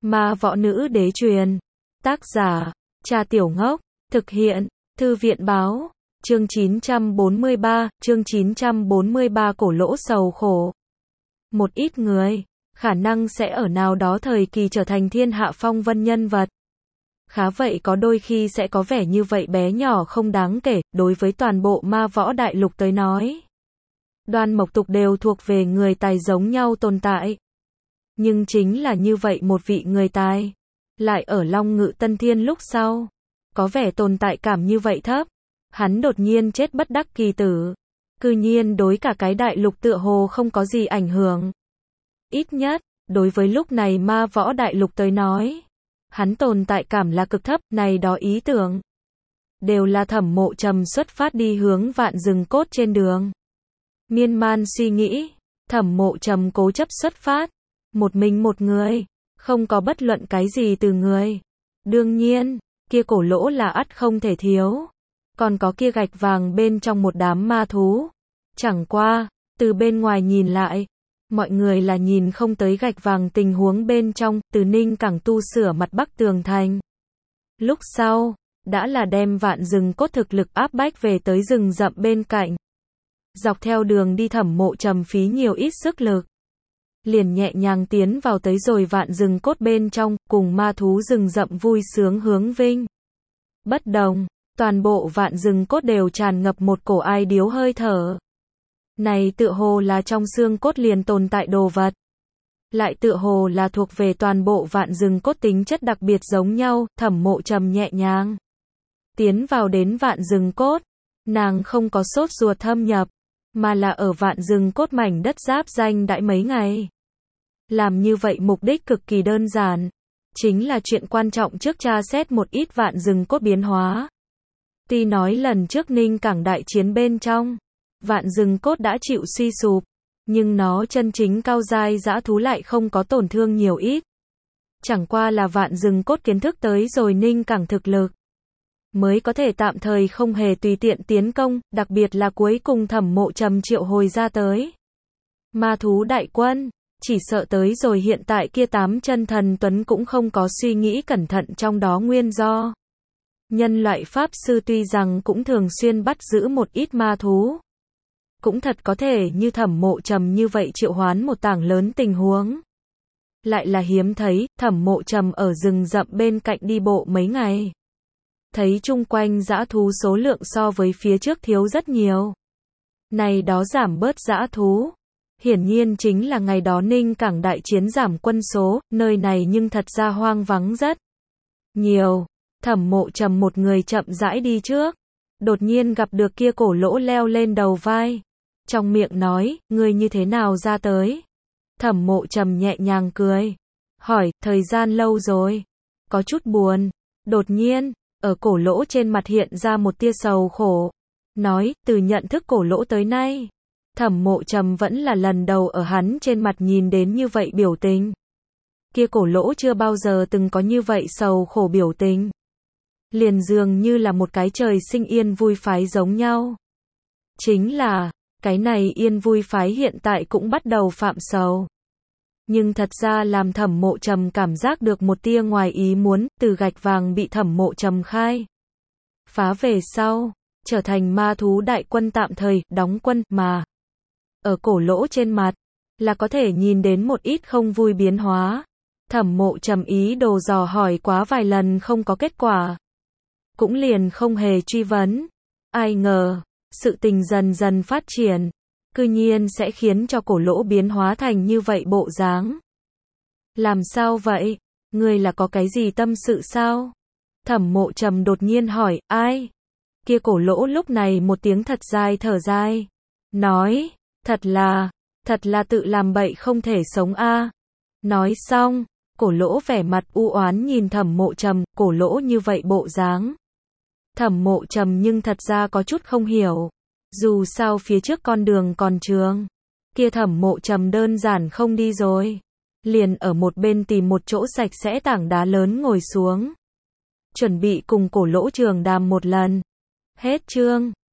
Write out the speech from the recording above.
Ma võ nữ đế truyền. Tác giả, Trà Tiểu Ngốc. Thực hiện, Thư viện báo. Chương 943, cổ lỗ sầu khổ. Một ít người, khả năng sẽ ở nào đó thời kỳ trở thành thiên hạ phong vân nhân vật. Khá vậy có đôi khi sẽ có vẻ như vậy bé nhỏ không đáng kể, đối với toàn bộ ma võ đại lục tới nói. Đoan Mộc Tục đều thuộc về người tài giống nhau tồn tại. Nhưng chính là như vậy một vị người tài, lại ở Long Ngự Tân Thiên lúc sau, có vẻ tồn tại cảm như vậy thấp. Hắn đột nhiên chết bất đắc kỳ tử. Cư nhiên đối cả cái đại lục tựa hồ không có gì ảnh hưởng. Ít nhất, đối với lúc này ma võ đại lục tới nói, hắn tồn tại cảm là cực thấp, này đó ý tưởng. Đều là Thẩm Mộ Trầm xuất phát đi hướng Vạn Rừng Cốt trên đường. Miên man suy nghĩ, Thẩm Mộ Trầm cố chấp xuất phát. Một mình một người, không có bất luận cái gì từ người. Đương nhiên, kia cổ lỗ là ắt không thể thiếu. Còn có kia gạch vàng bên trong một đám ma thú. Chẳng qua, từ bên ngoài nhìn lại, mọi người là nhìn không tới gạch vàng tình huống bên trong, từ Ninh Cảng tu sửa mặt bắc tường thành. Lúc sau, đã là đem Vạn Rừng Cốt thực lực áp bách về tới rừng rậm bên cạnh. Dọc theo đường đi Thẩm Mộ Trầm phí nhiều ít sức lực. Liền nhẹ nhàng tiến vào tới rồi Vạn Rừng Cốt bên trong, cùng ma thú rừng rậm vui sướng hướng vinh. Bất đồng, toàn bộ Vạn Rừng Cốt đều tràn ngập một cổ ai điếu hơi thở. Này tựa hồ là trong xương cốt liền tồn tại đồ vật. Lại tựa hồ là thuộc về toàn bộ Vạn Rừng Cốt tính chất đặc biệt giống nhau. Thẩm Mộ Trầm nhẹ nhàng tiến vào đến Vạn Rừng Cốt. Nàng không có sốt ruột thâm nhập, mà là ở Vạn Rừng Cốt mảnh đất giáp danh đãi mấy ngày. Làm như vậy mục đích cực kỳ đơn giản, chính là chuyện quan trọng trước tra xét một ít Vạn Rừng Cốt biến hóa. Tuy nói lần trước Ninh Cảng đại chiến bên trong, Vạn Rừng Cốt đã chịu suy sụp, nhưng nó chân chính cao giai dã thú lại không có tổn thương nhiều ít. Chẳng qua là Vạn Rừng Cốt kiến thức tới rồi Ninh Cảng thực lực, mới có thể tạm thời không hề tùy tiện tiến công, đặc biệt là cuối cùng Thẩm Mộ Trầm triệu hồi ra tới. Ma thú đại quân, chỉ sợ tới rồi hiện tại kia 8 chân thần tuấn cũng không có suy nghĩ cẩn thận trong đó nguyên do. Nhân loại pháp sư tuy rằng cũng thường xuyên bắt giữ một ít ma thú, cũng thật có thể như Thẩm Mộ Trầm như vậy triệu hoán một tảng lớn tình huống. Lại là hiếm thấy, Thẩm Mộ Trầm ở rừng rậm bên cạnh đi bộ mấy ngày. Thấy chung quanh dã thú số lượng so với phía trước thiếu rất nhiều. Này đó giảm bớt dã thú. Hiển nhiên chính là ngày đó Ninh Cảng đại chiến giảm quân số, nơi này nhưng thật ra hoang vắng rất nhiều. Thẩm Mộ Trầm một người chậm rãi đi trước. Đột nhiên gặp được kia cổ lỗ leo lên đầu vai. Trong miệng nói, ngươi như thế nào ra tới? Thẩm Mộ Trầm nhẹ nhàng cười. Hỏi, thời gian lâu rồi. Có chút buồn. Đột nhiên, ở cổ lỗ trên mặt hiện ra một tia sầu khổ. Nói, từ nhận thức cổ lỗ tới nay, Thẩm Mộ Trầm vẫn là lần đầu ở hắn trên mặt nhìn đến như vậy biểu tình. Kia cổ lỗ chưa bao giờ từng có như vậy sầu khổ biểu tình. Liền dường như là một cái trời sinh yên vui phái giống nhau. Chính là, cái này yên vui phái hiện tại cũng bắt đầu phạm sầu. Nhưng thật ra làm Thẩm Mộ Trầm cảm giác được một tia ngoài ý muốn, từ gạch vàng bị Thẩm Mộ Trầm khai phá về sau, trở thành ma thú đại quân tạm thời, đóng quân, mà ở cổ lỗ trên mặt, là có thể nhìn đến một ít không vui biến hóa. Thẩm Mộ Trầm ý đồ dò hỏi quá vài lần không có kết quả. Cũng liền không hề truy vấn. Ai ngờ, sự tình dần dần phát triển, cư nhiên sẽ khiến cho cổ lỗ biến hóa thành như vậy bộ dáng. Làm sao vậy? Ngươi là có cái gì tâm sự sao? Thẩm Mộ Trầm đột nhiên hỏi, ai? Kia cổ lỗ lúc này một tiếng thật dài thở dài. Nói, thật là tự làm bậy không thể sống a. Nói xong, cổ lỗ vẻ mặt u oán nhìn Thẩm Mộ Trầm, cổ lỗ như vậy bộ dáng. Thẩm Mộ Trầm nhưng thật ra có chút không hiểu. Dù sao phía trước con đường còn trường, kia Thẩm Mộ Trầm đơn giản không đi rồi. Liền ở một bên tìm một chỗ sạch sẽ tảng đá lớn ngồi xuống. Chuẩn bị cùng cổ lỗ trường đàm một lần. Hết chương.